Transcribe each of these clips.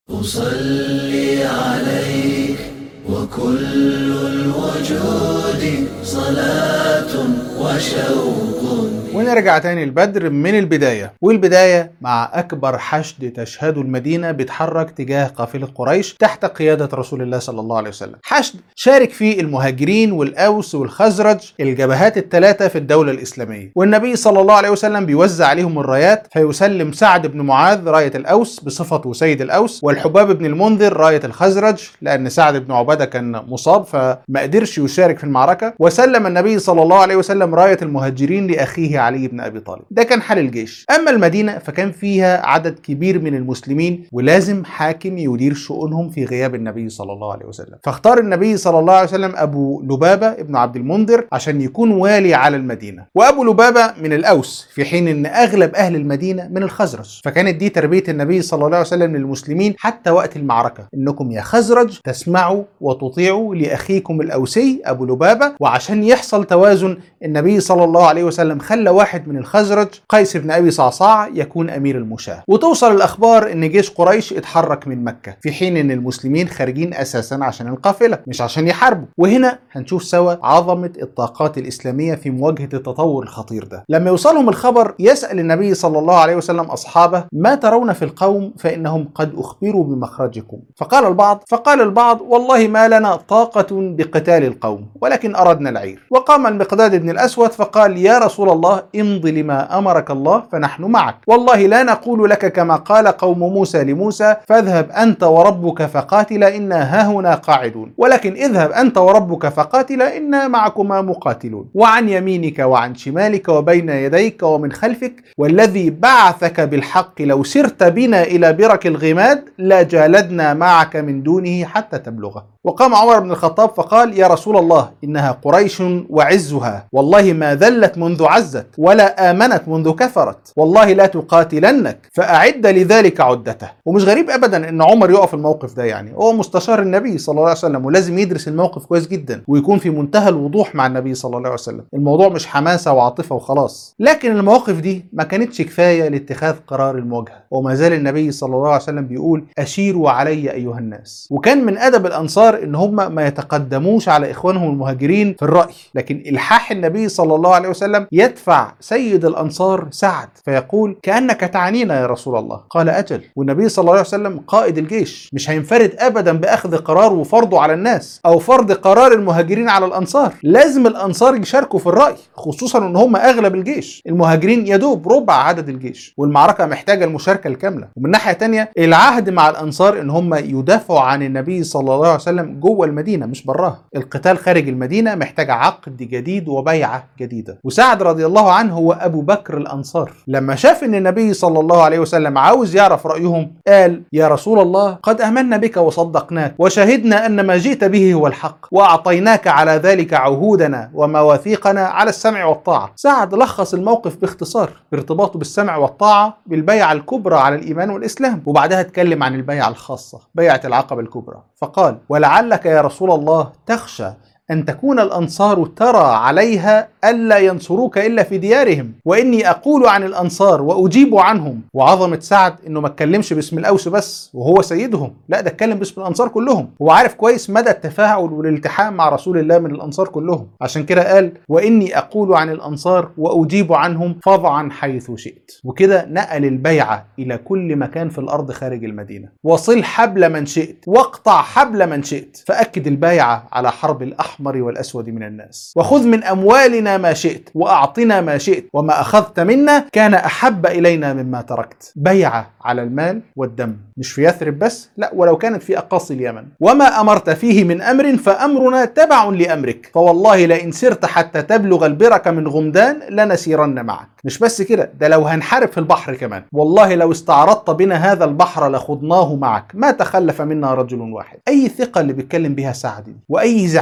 أصلي عليك وكل الوجود صلاة وشوق. ونرجع تاني البدر من البداية، والبداية مع أكبر حشد تشهده المدينة بيتحرك تجاه قافلة قريش تحت قيادة رسول الله صلى الله عليه وسلم. حشد شارك فيه المهاجرين والأوس والخزرج، الجبهات الثلاثة في الدولة الإسلامية، والنبي صلى الله عليه وسلم بيوزع عليهم الرايات، فيسلم سعد بن معاذ راية الأوس بصفته سيد الأوس، والحباب بن المنذر راية الخزرج لأن سعد بن عبادة كان مصاب فما قدرش يشارك في المعركة، وسلم النبي صلى الله عليه وسلم راية المهاجرين لأخيه علي بن أبي طالب. ده كان حال الجيش. أما المدينة فكان فيها عدد كبير من المسلمين، ولازم حاكم يدير شؤونهم في غياب النبي صلى الله عليه وسلم، فاختار النبي صلى الله عليه وسلم أبو لبابة ابن عبد المنذر عشان يكون والي على المدينة. وأبو لبابة من الأوس، في حين أن أغلب أهل المدينة من الخزرج، فكانت دي تربية النبي صلى الله عليه وسلم للمسلمين حتى وقت المعركة، إنكم يا خزرج تسمعوا وتطيعوا لأخيكم الأوسي أبو لبابة. وعشان يحصل توازن النبي صلى الله عليه وسلم خلى واحد من الخزرج قيس بن أبي صعصاع يكون أمير المشاة. وتوصل الأخبار إن جيش قريش اتحرك من مكة، في حين إن المسلمين خارجين أساسا عشان القافلة مش عشان يحاربوا. وهنا هنشوف سوا عظمة الطاقات الإسلامية في مواجهة التطور الخطير ده. لما يوصلهم الخبر يسأل النبي صلى الله عليه وسلم أصحابه: ما ترون في القوم فإنهم قد أخبروا بمخرجكم؟ فقال البعض: والله ما لنا طاقة بقتال القوم، ولكن أردنا العير. وقام المقداد بن الأسود فقال: يا رسول الله، امض لما أمرك الله فنحن معك، والله لا نقول لك كما قال قوم موسى لموسى: فاذهب أنت وربك فقاتلا إنا هاهنا قاعدون، ولكن اذهب أنت وربك فقاتلا إنا معكما مقاتلون، وعن يمينك وعن شمالك وبين يديك ومن خلفك، والذي بعثك بالحق لو سرت بنا إلى برك الغماد لجالدنا معك من دونه حتى تبلغه. وقام عمر بن الخطاب فقال: يا رسول الله، إنها قريش وعزها، والله ما ذلت منذ عزت ولا آمنت منذ كفرت، والله لا تقاتلنك، فأعد لذلك عدته. ومش غريب أبدا إن عمر يقف الموقف ده، يعني هو مستشار النبي صلى الله عليه وسلم ولازم يدرس الموقف كويس جدا ويكون في منتهى الوضوح مع النبي صلى الله عليه وسلم. الموضوع مش حماسة وعاطفة وخلاص. لكن المواقف دي ما كانتش كفاية لاتخاذ قرار المواجهة، وما زال النبي صلى الله عليه وسلم بيقول: أشيروا علي أيها الناس. وكان من أدب الأنصار إن هم ما يتقدموش على إخوانهم المهاجرين في الرأي، لكن إلحاح النبي صلى الله عليه وسلم يدفع سيد الأنصار سعد فيقول: كأنك تعنينا يا رسول الله. قال: أجل. والنبي صلى الله عليه وسلم قائد الجيش، مش هينفرد أبدا بأخذ قرار وفرضه على الناس أو فرض قرار المهاجرين على الأنصار. لازم الأنصار يشاركوا في الرأي، خصوصا إن هم أغلب الجيش، المهاجرين يدوب ربع عدد الجيش، والمعركة محتاجة المشاركة الكاملة. ومن ناحية تانية العهد مع الأنصار إن هم يدافعوا عن النبي صلى الله عليه وسلم جوه المدينة مش براها. القتال خارج المدينة محتاج عقد جديد وبيعة جديدة. وسعد رضي الله عنه هو أبو بكر الأنصار، لما شاف إن النبي صلى الله عليه وسلم عاوز يعرف رأيهم قال: يا رسول الله، قد آمنا بك وصدقناك وشهدنا أن ما جئت به هو الحق، وأعطيناك على ذلك عهودنا ومواثيقنا على السمع والطاعة. سعد لخص الموقف باختصار بارتباطه بالسمع والطاعة بالبيعة الكبرى على الإيمان والإسلام، وبعدها اتكلم عن البيعة الخاصة بيعة العقبة الكبرى، فقال: ولعلك يا رسول الله تخشى أن تكون الأنصار ترى عليها ألا ينصروك إلا في ديارهم، وإني أقول عن الأنصار وأجيب عنهم. وعظمة سعد إنه ما اتكلمش باسم الأوس بس وهو سيدهم، لا ده اتكلم باسم الأنصار كلهم. هو عارف كويس مدى التفاعل والالتحام مع رسول الله من الأنصار كلهم، عشان كده قال: وإني أقول عن الأنصار وأجيب عنهم فضعا حيث شئت. وكده نقل البيعة إلى كل مكان في الأرض خارج المدينة. وصل حبل من شئت واقطع حبل من شئت، فأكد البيعة على حرب الأحمر والأسود من الناس. وخذ من أموالنا ما شئت وأعطنا ما شئت، وما أخذت منا كان أحب إلينا مما تركت. بيعة على المال والدم، مش في يثرب بس، لا ولو كانت في أقاصي اليمن. وما أمرت فيه من أمر فأمرنا تبع لأمرك، فوالله لئن سرت حتى تبلغ البرك من غمدان لنسيرن معك. مش بس كده، ده لو هنحارب في البحر كمان، والله لو استعرضت بنا هذا البحر لخضناه معك، ما تخلف منا رجل واحد. أي ثقة اللي بيتكلم بها سعد، وأي زعامة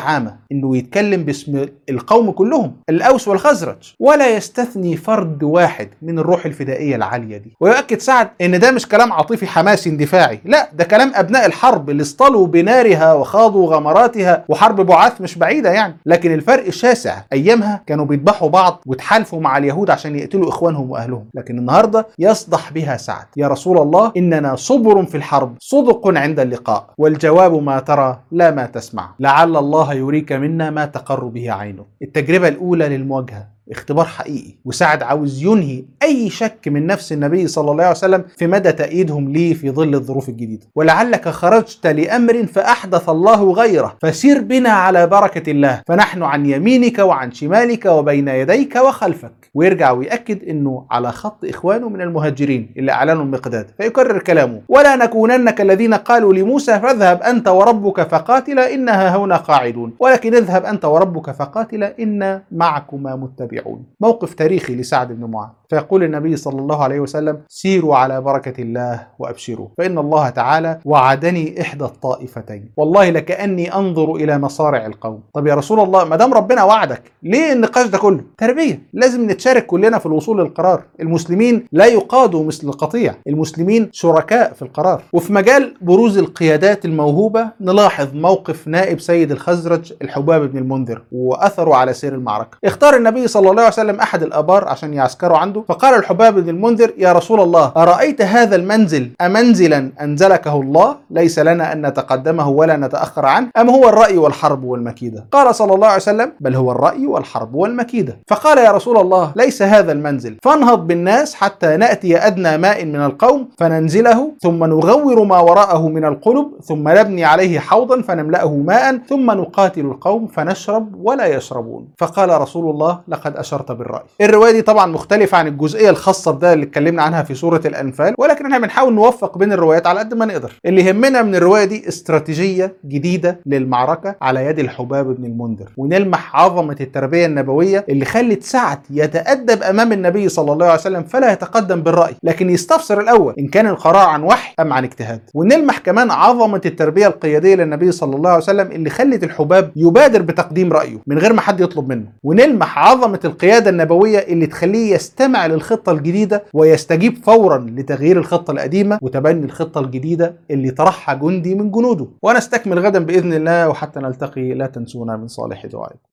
انه يتكلم باسم القوم كلهم، الاوس والخزرج، ولا يستثني فرد واحد من الروح الفدائيه العاليه دي. ويؤكد سعد ان ده مش كلام عاطفي حماسي اندفاعي، لا، ده كلام ابناء الحرب اللي اصطلوا بنارها وخاضوا غمراتها، وحرب بعاث مش بعيده يعني، لكن الفرق شاسع. ايامها كانوا بيذبحوا بعض وتحالفوا مع اليهود عشان يقتلوا اخوانهم واهلهم، لكن النهارده يصدح بها سعد: يا رسول الله، اننا صبر في الحرب، صدق عند اللقاء، والجواب ما ترى لا ما تسمع، لعل الله يريك منا ما تقر به عينه. التجربه الاولى للمواجهه اختبار حقيقي، وسعد عاوز ينهي اي شك من نفس النبي صلى الله عليه وسلم في مدى تأييدهم ليه في ظل الظروف الجديدة. ولعلك خرجت لأمر فأحدث الله غيره، فسير بنا على بركة الله، فنحن عن يمينك وعن شمالك وبين يديك وخلفك. ويرجع ويأكد انه على خط اخوانه من المهاجرين اللي اعلنوا المقداد، فيكرر كلامه: ولا نكونن كالذين قالوا لموسى فاذهب انت وربك فقاتلا انها هنا قاعدون، ولكن اذهب انت وربك فقاتلا إنا معكما متبعون. موقف تاريخي لسعد بن معاذ. فيقول النبي صلى الله عليه وسلم: سيروا على بركة الله وأبشروا، فإن الله تعالى وعدني إحدى الطائفتين، والله لكأني أنظر إلى مصارع القوم. طب يا رسول الله، ما دام ربنا وعدك، ليه النقاش ده كله؟ تربية، لازم نتشارك كلنا في الوصول للقرار. المسلمين لا يقادوا مثل القطيع، المسلمين شركاء في القرار. وفي مجال بروز القيادات الموهوبة نلاحظ موقف نائب سيد الخزرج الحباب بن المنذر وأثره على سير المعركة. اختار النبي صلى الله عليه وسلم أحد الآبار عشان يعسكروا عنده، فقال الحباب بن المنذر: يا رسول الله، أرأيت هذا المنزل أمنزلا أنزلكه الله ليس لنا أن نتقدمه ولا نتأخر عنه، أم هو الرأي والحرب والمكيدة؟ قال صلى الله عليه وسلم: بل هو الرأي والحرب والمكيدة. فقال: يا رسول الله، ليس هذا المنزل، فانهض بالناس حتى نأتي أدنى ماء من القوم فننزله، ثم نغور ما وراءه من القلب، ثم نبني عليه حوضا فنملأه ماء، ثم نقاتل القوم فنشرب ولا يشربون. فقال رسول الله: لقد أشرت بالرأي. الرواية دي طبعا مختلفة عن الجزئية الخاصة بده اللي اتكلمنا عنها في سورة الأنفال، ولكن احنا بنحاول نوفق بين الروايات على قد ما نقدر. اللي يهمنا من الرواية دي استراتيجية جديدة للمعركة على يد الحباب بن المنذر، ونلمح عظمة التربية النبوية اللي خلت سعد يتأدب أمام النبي صلى الله عليه وسلم فلا يتقدم بالرأي، لكن يستفسر الأول إن كان القرار عن وحي أم عن اجتهاد. ونلمح كمان عظمة التربية القيادية للنبي صلى الله عليه وسلم اللي خلت الحباب يبادر بتقديم رأيه من غير ما حد يطلب منه. ونلمح عظمة القيادة النبوية اللي تخليه يستمع للخطة الجديدة ويستجيب فورا لتغيير الخطة القديمة وتبني الخطة الجديدة اللي طرحها جندي من جنوده. ونستكمل غدا بإذن الله، وحتى نلتقي لا تنسونا من صالح دعائكم.